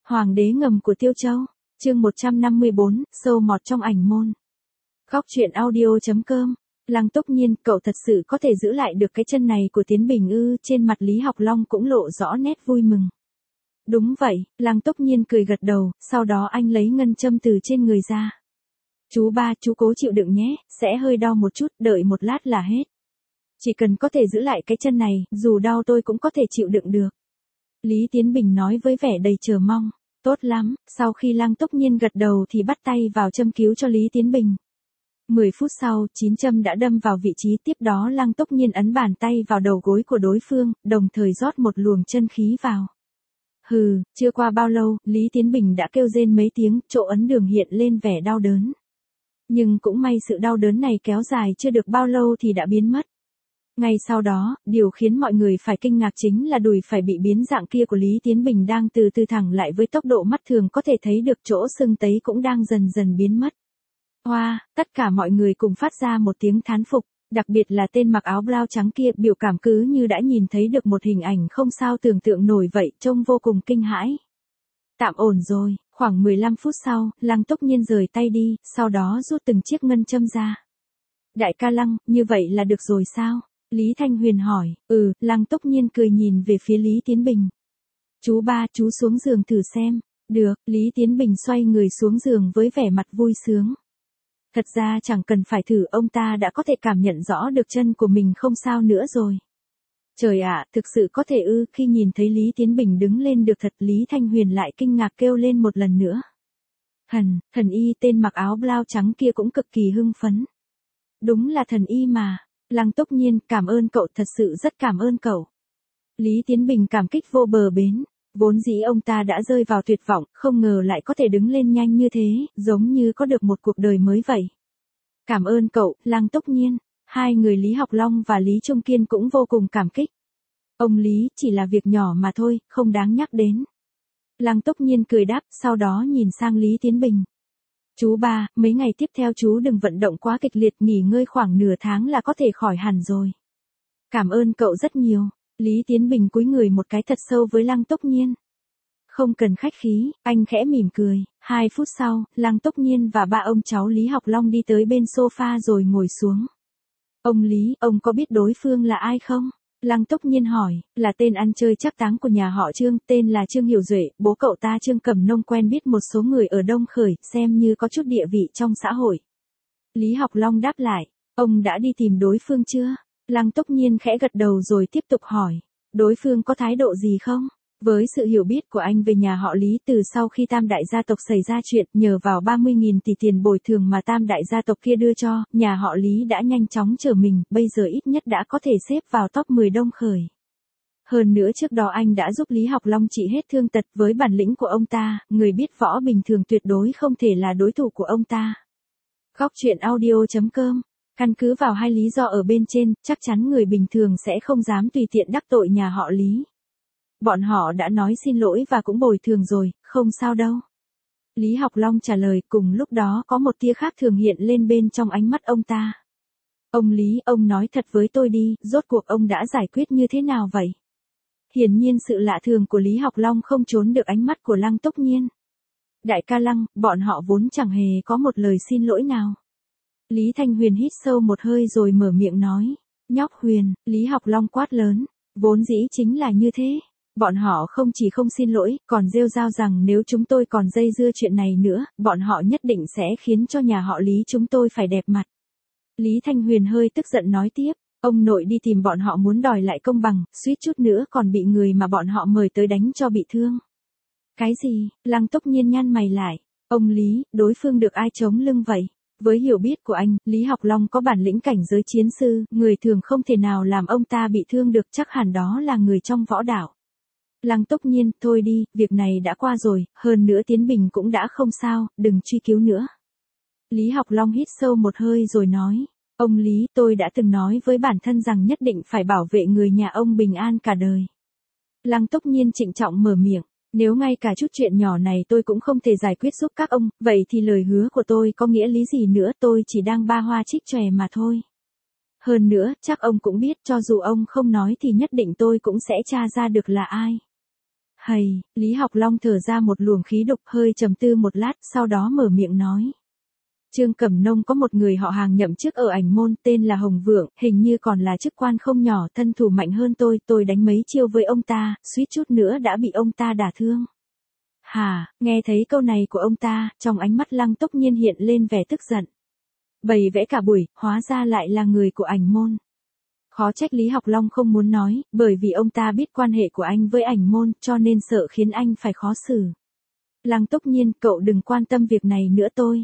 Hoàng đế ngầm của Tiêu Châu, chương 154, sâu mọt trong ảnh môn. Góc truyện audio.com. Lăng Túc Nhiên, cậu thật sự có thể giữ lại được cái chân này của Tiến Bình ư? Trên mặt Lý Học Long cũng lộ rõ nét vui mừng. Đúng vậy, Lăng Túc Nhiên cười gật đầu, sau đó anh lấy ngân châm từ trên người ra. Chú ba, chú cố chịu đựng nhé, sẽ hơi đau một chút, đợi một lát là hết. Chỉ cần có thể giữ lại cái chân này, dù đau tôi cũng có thể chịu đựng được. Lý Tiến Bình nói với vẻ đầy chờ mong. Tốt lắm, sau khi Lăng Túc Nhiên gật đầu thì bắt tay vào châm cứu cho Lý Tiến Bình. 10 phút sau, 9 châm đã đâm vào vị trí, tiếp đó Lăng Túc Nhiên ấn bàn tay vào đầu gối của đối phương, đồng thời rót một luồng chân khí vào. Hừ, chưa qua bao lâu, Lý Tiến Bình đã kêu rên mấy tiếng, chỗ ấn đường hiện lên vẻ đau đớn. Nhưng cũng may sự đau đớn này kéo dài chưa được bao lâu thì đã biến mất. Ngay sau đó, điều khiến mọi người phải kinh ngạc chính là đùi phải bị biến dạng kia của Lý Tiến Bình đang từ từ thẳng lại với tốc độ mắt thường có thể thấy được, chỗ sưng tấy cũng đang dần dần biến mất. Hoa, tất cả mọi người cùng phát ra một tiếng thán phục, đặc biệt là tên mặc áo blau trắng kia, biểu cảm cứ như đã nhìn thấy được một hình ảnh không sao tưởng tượng nổi vậy, trông vô cùng kinh hãi. Tạm ổn rồi, khoảng 15 phút sau, Lăng Túc Nhiên rời tay đi, sau đó rút từng chiếc ngân châm ra. Đại ca Lăng, như vậy là được rồi sao? Lý Thanh Huyền hỏi. Lăng Túc Nhiên cười nhìn về phía Lý Tiến Bình. Chú ba, chú xuống giường thử xem. Được, Lý Tiến Bình xoay người xuống giường với vẻ mặt vui sướng. Thật ra chẳng cần phải thử, ông ta đã có thể cảm nhận rõ được chân của mình không sao nữa rồi. Trời ạ, thực sự có thể ư? Khi nhìn thấy Lý Tiến Bình đứng lên được thật, Lý Thanh Huyền lại kinh ngạc kêu lên một lần nữa. Thần y tên mặc áo blau trắng kia cũng cực kỳ hưng phấn. Đúng là thần y mà. Lăng Túc Nhiên, cảm ơn cậu, thật sự rất cảm ơn cậu. Lý Tiến Bình cảm kích vô bờ bến. Vốn dĩ ông ta đã rơi vào tuyệt vọng, không ngờ lại có thể đứng lên nhanh như thế, giống như có được một cuộc đời mới vậy. Cảm ơn cậu, Lăng Túc Nhiên. Hai người Lý Học Long và Lý Trung Kiên cũng vô cùng cảm kích. Ông Lý, chỉ là việc nhỏ mà thôi, không đáng nhắc đến. Lăng Túc Nhiên cười đáp, sau đó nhìn sang Lý Tiến Bình. Chú ba, mấy ngày tiếp theo chú đừng vận động quá kịch liệt, nghỉ ngơi khoảng nửa tháng là có thể khỏi hẳn rồi. Cảm ơn cậu rất nhiều. Lý Tiến Bình cúi người một cái thật sâu với Lăng Túc Nhiên. Không cần khách khí, anh khẽ mỉm cười. 2 phút sau, Lăng Túc Nhiên và ba ông cháu Lý Học Long đi tới bên sofa rồi ngồi xuống. Ông Lý, ông có biết đối phương là ai không? Lăng Túc Nhiên hỏi. Là tên ăn chơi trác táng của nhà họ Trương, tên là Trương Hiểu Duệ, bố cậu ta Trương Cẩm Nông quen biết một số người ở Đông Khởi, xem như có chút địa vị trong xã hội. Lý Học Long đáp lại. Ông đã đi tìm đối phương chưa? Lăng Túc Nhiên khẽ gật đầu rồi tiếp tục hỏi. Đối phương có thái độ gì không? Với sự hiểu biết của anh về nhà họ Lý, từ sau khi Tam đại gia tộc xảy ra chuyện, nhờ vào 30.000 tỷ tiền bồi thường mà Tam đại gia tộc kia đưa cho, nhà họ Lý đã nhanh chóng trở mình, bây giờ ít nhất đã có thể xếp vào top 10 Đông Khởi. Hơn nữa trước đó anh đã giúp Lý Học Long trị hết thương tật, với bản lĩnh của ông ta, người biết võ bình thường tuyệt đối không thể là đối thủ của ông ta. Góc truyện audio.com. Căn cứ vào hai lý do ở bên trên, chắc chắn người bình thường sẽ không dám tùy tiện đắc tội nhà họ Lý. Bọn họ đã nói xin lỗi và cũng bồi thường rồi, không sao đâu. Lý Học Long trả lời, cùng lúc đó có một tia khác thường hiện lên bên trong ánh mắt ông ta. Ông Lý, ông nói thật với tôi đi, rốt cuộc ông đã giải quyết như thế nào vậy? Hiển nhiên sự lạ thường của Lý Học Long không trốn được ánh mắt của Lăng Túc Nhiên. Đại ca Lăng, bọn họ vốn chẳng hề có một lời xin lỗi nào. Lý Thanh Huyền hít sâu một hơi rồi mở miệng nói. Nhóc Huyền, Lý Học Long quát lớn. Vốn dĩ chính là như thế. Bọn họ không chỉ không xin lỗi, còn rêu rao rằng nếu chúng tôi còn dây dưa chuyện này nữa, bọn họ nhất định sẽ khiến cho nhà họ Lý chúng tôi phải đẹp mặt. Lý Thanh Huyền hơi tức giận nói tiếp. Ông nội đi tìm bọn họ muốn đòi lại công bằng, suýt chút nữa còn bị người mà bọn họ mời tới đánh cho bị thương. Cái gì? Lăng Túc Nhiên nhăn mày lại. Ông Lý, đối phương được ai chống lưng vậy? Với hiểu biết của anh, Lý Học Long có bản lĩnh cảnh giới chiến sư, người thường không thể nào làm ông ta bị thương được, chắc hẳn đó là người trong võ đạo. Lăng Túc Nhiên, thôi đi, việc này đã qua rồi, hơn nữa Tiến Bình cũng đã không sao, đừng truy cứu nữa. Lý Học Long hít sâu một hơi rồi nói. Ông Lý, tôi đã từng nói với bản thân rằng nhất định phải bảo vệ người nhà ông bình an cả đời. Lăng Túc Nhiên trịnh trọng mở miệng. Nếu ngay cả chút chuyện nhỏ này tôi cũng không thể giải quyết giúp các ông, vậy thì lời hứa của tôi có nghĩa lý gì nữa, tôi chỉ đang ba hoa trích chòe mà thôi. Hơn nữa, chắc ông cũng biết cho dù ông không nói thì nhất định tôi cũng sẽ tra ra được là ai. Hầy, Lý Học Long thở ra một luồng khí độc, hơi trầm tư một lát, sau đó mở miệng nói. Trương Cẩm Nông có một người họ Hàng nhậm chức ở ảnh môn, tên là Hồng Vượng, hình như còn là chức quan không nhỏ, thân thủ mạnh hơn tôi đánh mấy chiêu với ông ta, suýt chút nữa đã bị ông ta đả thương. Hả, nghe thấy câu này của ông ta, trong ánh mắt Lăng Túc Nhiên hiện lên vẻ tức giận. Bày vẽ cả buổi, hóa ra lại là người của ảnh môn. Khó trách Lý Học Long không muốn nói, bởi vì ông ta biết quan hệ của anh với ảnh môn, cho nên sợ khiến anh phải khó xử. Lăng Túc Nhiên, cậu đừng quan tâm việc này nữa tôi.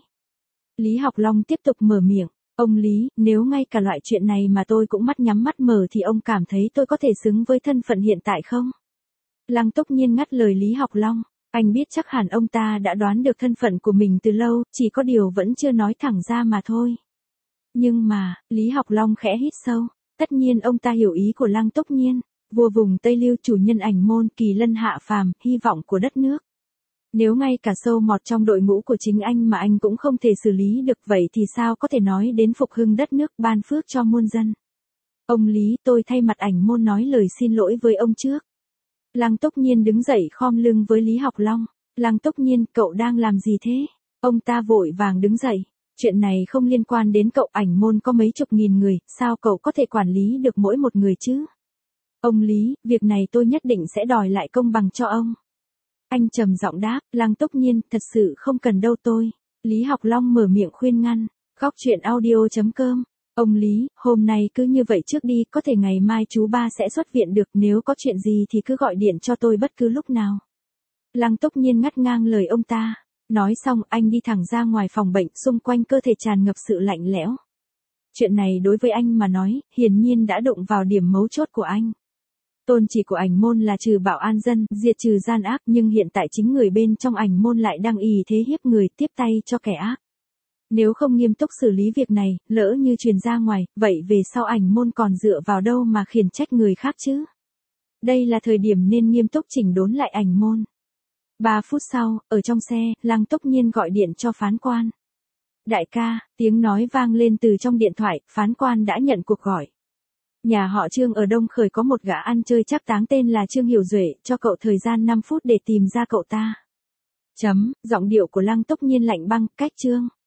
Lý Học Long tiếp tục mở miệng. Ông Lý, nếu ngay cả loại chuyện này mà tôi cũng mắt nhắm mắt mở thì ông cảm thấy tôi có thể xứng với thân phận hiện tại không? Lăng Túc Nhiên ngắt lời Lý Học Long. Anh biết chắc hẳn ông ta đã đoán được thân phận của mình từ lâu, chỉ có điều vẫn chưa nói thẳng ra mà thôi. Nhưng mà, Lý Học Long khẽ hít sâu. Tất nhiên ông ta hiểu ý của Lăng Túc Nhiên. Vua vùng Tây Lưu, chủ nhân ảnh môn, kỳ lân hạ phàm, hy vọng của đất nước. Nếu ngay cả sâu mọt trong đội ngũ của chính anh mà anh cũng không thể xử lý được, vậy thì sao có thể nói đến phục hưng đất nước, ban phước cho muôn dân. Ông Lý, tôi thay mặt ảnh môn nói lời xin lỗi với ông trước. Lăng Túc Nhiên đứng dậy khom lưng với Lý Học Long. Lăng Túc Nhiên, cậu đang làm gì thế? Ông ta vội vàng đứng dậy. Chuyện này không liên quan đến cậu, ảnh môn có mấy chục nghìn người, sao cậu có thể quản lý được mỗi một người chứ? Ông Lý, việc này tôi nhất định sẽ đòi lại công bằng cho ông. Anh trầm giọng đáp. Lăng Túc Nhiên, thật sự không cần đâu tôi. Lý Học Long mở miệng khuyên ngăn. Góc truyện audio.com. Ông Lý, hôm nay cứ như vậy trước đi, có thể ngày mai chú ba sẽ xuất viện được, nếu có chuyện gì thì cứ gọi điện cho tôi bất cứ lúc nào. Lăng Túc Nhiên ngắt ngang lời ông ta. Nói xong, anh đi thẳng ra ngoài phòng bệnh, xung quanh cơ thể tràn ngập sự lạnh lẽo. Chuyện này đối với anh mà nói, hiển nhiên đã đụng vào điểm mấu chốt của anh. Tôn chỉ của ảnh môn là trừ bạo an dân, diệt trừ gian ác, nhưng hiện tại chính người bên trong ảnh môn lại đang ỷ thế hiếp người, tiếp tay cho kẻ ác. Nếu không nghiêm túc xử lý việc này, lỡ như truyền ra ngoài, vậy về sau ảnh môn còn dựa vào đâu mà khiển trách người khác chứ? Đây là thời điểm nên nghiêm túc chỉnh đốn lại ảnh môn. 3 phút sau, ở trong xe, Lăng Túc Nhiên gọi điện cho phán quan. Đại ca, tiếng nói vang lên từ trong điện thoại, phán quan đã nhận cuộc gọi. Nhà họ Trương ở Đông Khởi có một gã ăn chơi trác táng tên là Trương Hiểu Duệ, cho cậu thời gian 5 phút để tìm ra cậu ta. Giọng điệu của Lăng Túc Nhiên lạnh băng, cách Trương